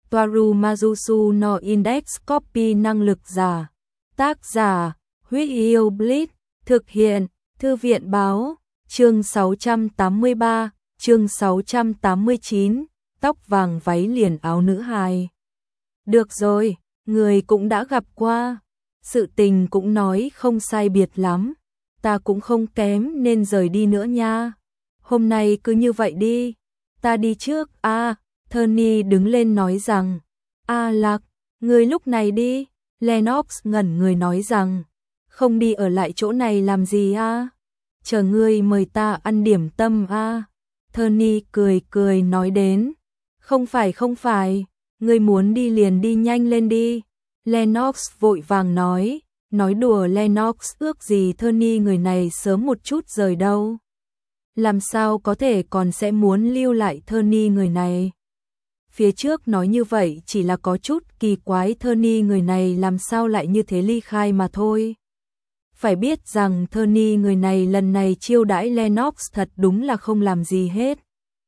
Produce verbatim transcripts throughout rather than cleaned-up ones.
Toaru Majusu no Index Copy năng lực giả. Tác giả, Huyết Yêu Blitz, thực hiện, Thư viện báo, chương sáu trăm tám mươi ba, chương sáu trăm tám mươi chín, tóc vàng váy liền áo nữ hài. Được rồi, người cũng đã gặp qua, sự tình cũng nói không sai biệt lắm, ta cũng không kém nên rời đi nữa nha. Hôm nay cứ như vậy đi, ta đi trước. A, à, Tony đứng lên nói rằng, A à, Lạc, người lúc này đi. Lennox ngẩn người nói rằng, không đi ở lại chỗ này làm gì a? À? Chờ ngươi mời ta ăn điểm tâm a. À? Tony cười cười nói đến, không phải không phải, ngươi muốn đi liền đi nhanh lên đi. Lennox vội vàng nói, nói đùa Lennox ước gì Tony người này sớm một chút rời đâu. Làm sao có thể còn sẽ muốn lưu lại Tony người này. Phía trước nói như vậy chỉ là có chút kỳ quái, Tony người này làm sao lại như thế ly khai mà thôi. Phải biết rằng Tony người này lần này chiêu đãi Lennox thật đúng là không làm gì hết.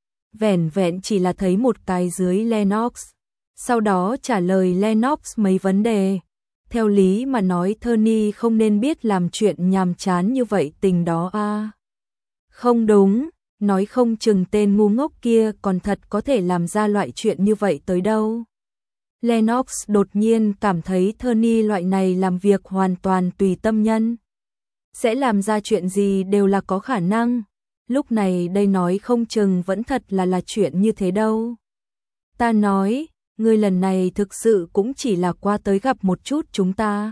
Vẻn vẹn chỉ là thấy một cái dưới Lennox, sau đó trả lời Lennox mấy vấn đề. Theo lý mà nói Tony không nên biết làm chuyện nhàm chán như vậy tình đó a. À. Không đúng, nói không chừng tên ngu ngốc kia còn thật có thể làm ra loại chuyện như vậy tới đâu. Lennox đột nhiên cảm thấy Tony loại này làm việc hoàn toàn tùy tâm nhân. Sẽ làm ra chuyện gì đều là có khả năng. Lúc này đây nói không chừng vẫn thật là là chuyện như thế đâu. Ta nói, người lần này thực sự cũng chỉ là qua tới gặp một chút chúng ta.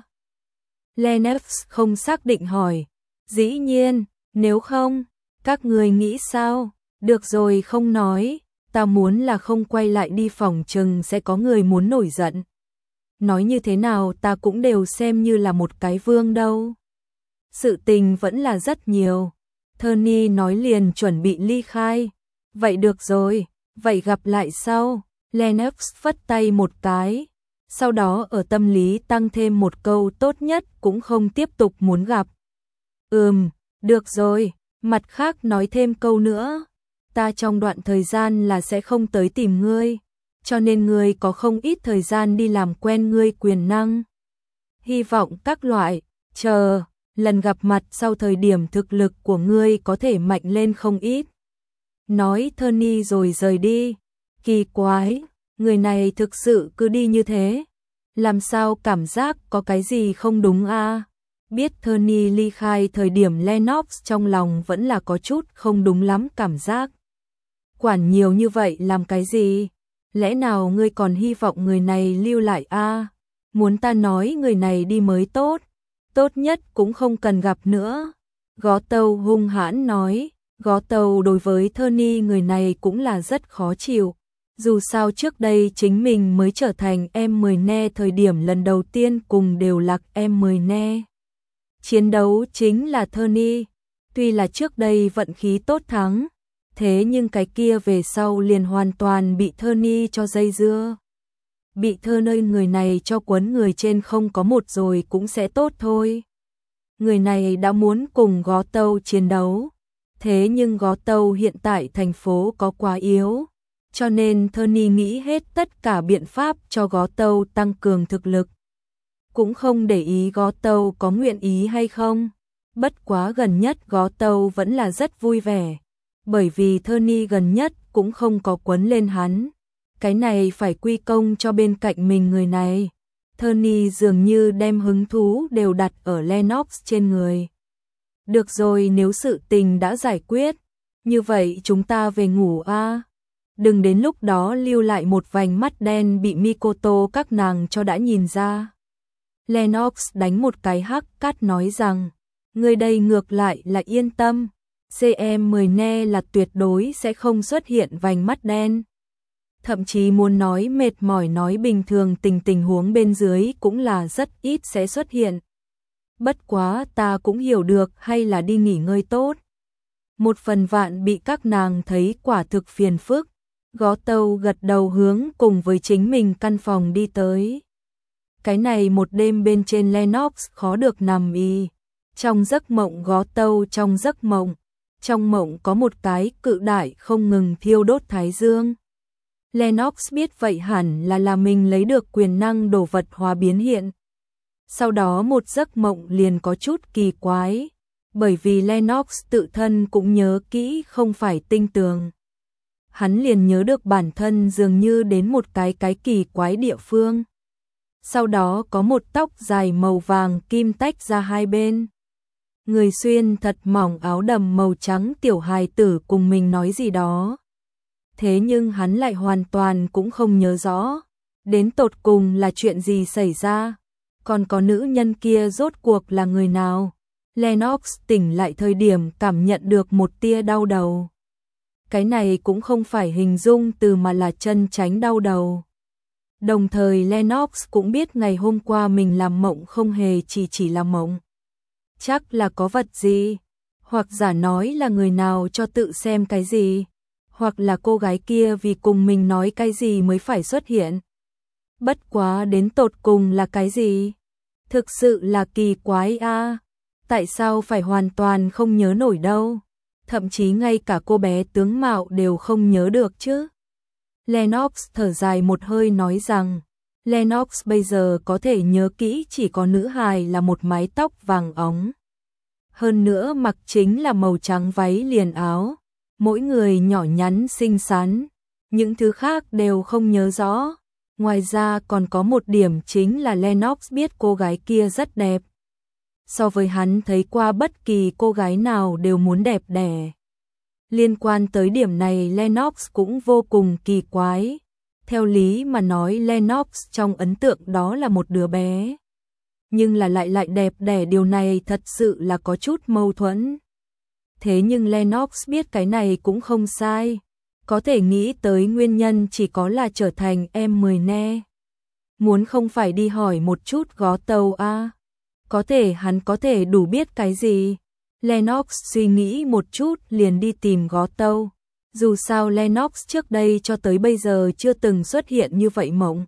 Lennox không xác định hỏi. Dĩ nhiên, nếu không, các người nghĩ sao? Được rồi không nói, ta muốn là không quay lại đi, phòng chừng sẽ có người muốn nổi giận. Nói như thế nào ta cũng đều xem như là một cái vương đâu. Sự tình vẫn là rất nhiều. Tony nói liền chuẩn bị ly khai. Vậy được rồi, vậy gặp lại sau. Lennox phất tay một cái. Sau đó ở tâm lý tăng thêm một câu tốt nhất cũng không tiếp tục muốn gặp. Ừm, được rồi. Mặt khác nói thêm câu nữa, ta trong đoạn thời gian là sẽ không tới tìm ngươi, cho nên ngươi có không ít thời gian đi làm quen ngươi quyền năng. Hy vọng các loại, chờ, lần gặp mặt sau thời điểm thực lực của ngươi có thể mạnh lên không ít. Nói Tony rồi rời đi, kỳ quái, người này thực sự cứ đi như thế, làm sao cảm giác có cái gì không đúng a? À? Biết Tony ly khai thời điểm Lennox trong lòng vẫn là có chút không đúng lắm cảm giác. Quản nhiều như vậy làm cái gì? Lẽ nào ngươi còn hy vọng người này lưu lại a? À? Muốn ta nói người này đi mới tốt, tốt nhất cũng không cần gặp nữa. Gó Tâu hung hãn nói, Gó Tâu đối với Tony người này cũng là rất khó chịu. Dù sao trước đây chính mình mới trở thành em mười ne thời điểm lần đầu tiên cùng đều lạc em mười ne. Chiến đấu chính là Tony, tuy là trước đây vận khí tốt thắng, thế nhưng cái kia về sau liền hoàn toàn bị Tony cho dây dưa. Bị Tony người này cho quấn người trên không có một rồi cũng sẽ tốt thôi. Người này đã muốn cùng Gó Tâu chiến đấu, thế nhưng Gó Tâu hiện tại thành phố có quá yếu, cho nên Tony nghĩ hết tất cả biện pháp cho Gó Tâu tăng cường thực lực. Cũng không để ý Gó Tâu có nguyện ý hay không. Bất quá gần nhất Gó Tâu vẫn là rất vui vẻ, bởi vì Tony gần nhất cũng không có quấn lên hắn. Cái này phải quy công cho bên cạnh mình người này. Tony dường như đem hứng thú đều đặt ở Lennox trên người. Được rồi, nếu sự tình đã giải quyết, như vậy chúng ta về ngủ a. À? Đừng đến lúc đó lưu lại một vành mắt đen bị Mikoto các nàng cho đã nhìn ra. Lennox đánh một cái hắc cát nói rằng, người đây ngược lại là yên tâm, xê em mười ne là tuyệt đối sẽ không xuất hiện vành mắt đen. Thậm chí muốn nói mệt mỏi nói bình thường tình tình huống bên dưới cũng là rất ít sẽ xuất hiện. Bất quá ta cũng hiểu được, hay là đi nghỉ ngơi tốt. Một phần vạn bị các nàng thấy quả thực phiền phức. Gó Tâu gật đầu hướng cùng với chính mình căn phòng đi tới. Cái này một đêm bên trên Lennox khó được nằm y. Trong giấc mộng Gó Tâu trong giấc mộng. Trong mộng có một cái cự đại không ngừng thiêu đốt thái dương. Lennox biết vậy hẳn là là mình lấy được quyền năng đồ vật hóa biến hiện. Sau đó một giấc mộng liền có chút kỳ quái, bởi vì Lennox tự thân cũng nhớ kỹ không phải tinh tường. Hắn liền nhớ được bản thân dường như đến một cái cái kỳ quái địa phương. Sau đó có một tóc dài màu vàng kim tách ra hai bên. Người xuyên thật mỏng áo đầm màu trắng tiểu hài tử cùng mình nói gì đó. Thế nhưng hắn lại hoàn toàn cũng không nhớ rõ. Đến tột cùng là chuyện gì xảy ra. Còn có nữ nhân kia rốt cuộc là người nào. Lennox tỉnh lại thời điểm cảm nhận được một tia đau đầu. Cái này cũng không phải hình dung từ mà là chân tránh đau đầu. Đồng thời Lennox cũng biết ngày hôm qua mình làm mộng không hề chỉ chỉ là mộng. Chắc là có vật gì, hoặc giả nói là người nào cho tự xem cái gì, hoặc là cô gái kia vì cùng mình nói cái gì mới phải xuất hiện. Bất quá đến tột cùng là cái gì? Thực sự là kỳ quái a. À. Tại sao phải hoàn toàn không nhớ nổi đâu? Thậm chí ngay cả cô bé tướng mạo đều không nhớ được chứ. Lennox thở dài một hơi nói rằng, Lennox bây giờ có thể nhớ kỹ chỉ có nữ hài là một mái tóc vàng óng. Hơn nữa mặc chính là màu trắng váy liền áo, mỗi người nhỏ nhắn xinh xắn, những thứ khác đều không nhớ rõ. Ngoài ra còn có một điểm chính là Lennox biết cô gái kia rất đẹp. So với hắn thấy qua bất kỳ cô gái nào đều muốn đẹp đẽ. Liên quan tới điểm này Lennox cũng vô cùng kỳ quái. Theo lý mà nói Lennox trong ấn tượng đó là một đứa bé. Nhưng là lại lại đẹp đẽ, điều này thật sự là có chút mâu thuẫn. Thế nhưng Lennox biết cái này cũng không sai. Có thể nghĩ tới nguyên nhân chỉ có là trở thành em mười ne. Muốn không phải đi hỏi một chút gó tàu a à? Có thể hắn có thể đủ biết cái gì. Lennox suy nghĩ một chút liền đi tìm gó tàu. Dù sao Lennox trước đây cho tới bây giờ chưa từng xuất hiện như vậy mộng.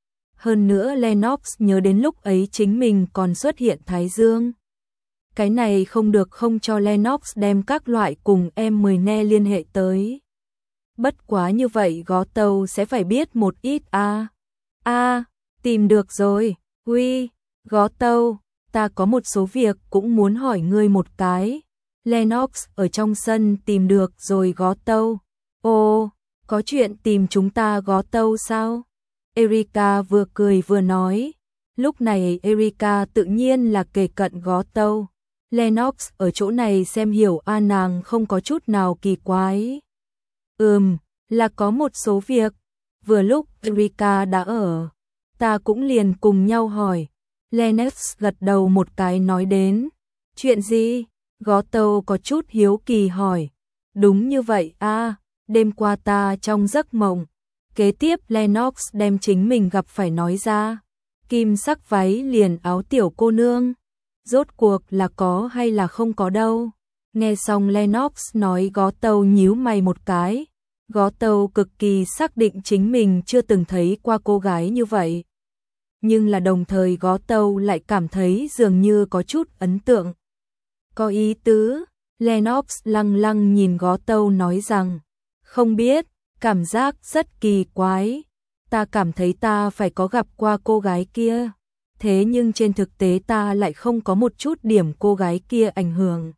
Hơn nữa Lennox nhớ đến lúc ấy chính mình còn xuất hiện Thái Dương. Cái này không được không cho Lennox đem các loại cùng em mười ne liên hệ tới. Bất quá như vậy gó tàu sẽ phải biết một ít a. À. A, à, tìm được rồi. Uy, gó tàu, ta có một số việc cũng muốn hỏi ngươi một cái. Lennox ở trong sân tìm được rồi gó tàu. Ồ, có chuyện tìm chúng ta gó tàu sao? Erika vừa cười vừa nói. Lúc này Erika tự nhiên là kề cận gó tàu. Lennox ở chỗ này xem hiểu a à, nàng không có chút nào kỳ quái. Ừm, là có một số việc. Vừa lúc Erika đã ở, ta cũng liền cùng nhau hỏi. Lennox gật đầu một cái nói đến. Chuyện gì? Gó tàu có chút hiếu kỳ hỏi. Đúng như vậy a, à, đêm qua ta trong giấc mộng. Kế tiếp Lennox đem chính mình gặp phải nói ra. Kim sắc váy liền áo tiểu cô nương. Rốt cuộc là có hay là không có đâu. Nghe xong Lennox nói gó tàu nhíu mày một cái. Gó tàu cực kỳ xác định chính mình chưa từng thấy qua cô gái như vậy. Nhưng là đồng thời gó tàu lại cảm thấy dường như có chút ấn tượng. Có ý tứ, Lennox lăng lăng nhìn gó tàu nói rằng, không biết, cảm giác rất kỳ quái. Ta cảm thấy ta phải có gặp qua cô gái kia. Thế nhưng trên thực tế ta lại không có một chút điểm cô gái kia ảnh hưởng.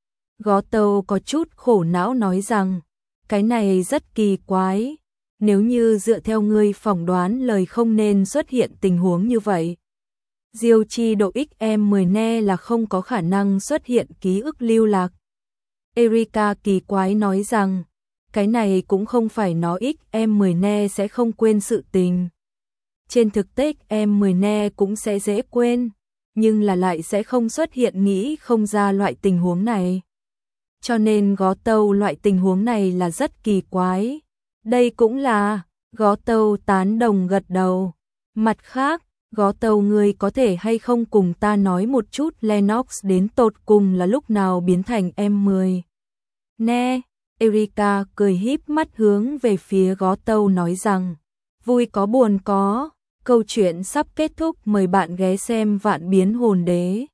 Gó tàu có chút khổ não nói rằng, cái này rất kỳ quái. Nếu như dựa theo ngươi phỏng đoán lời không nên xuất hiện tình huống như vậy. Diêu chi độ ích em mười ne là không có khả năng xuất hiện ký ức lưu lạc. Erika kỳ quái nói rằng, cái này cũng không phải nói ích em mười ne sẽ không quên sự tình. Trên thực tế em mười ne cũng sẽ dễ quên, nhưng là lại sẽ không xuất hiện nghĩ không ra loại tình huống này. Cho nên gó tàu loại tình huống này là rất kỳ quái. Đây cũng là, gó tàu tán đồng gật đầu. Mặt khác, gó tàu ngươi có thể hay không cùng ta nói một chút Lennox đến tột cùng là lúc nào biến thành em mười. Nè, Erika cười híp mắt hướng về phía gó tàu nói rằng, vui có buồn có, câu chuyện sắp kết thúc, mời bạn ghé xem Vạn Biến Hồn Đế.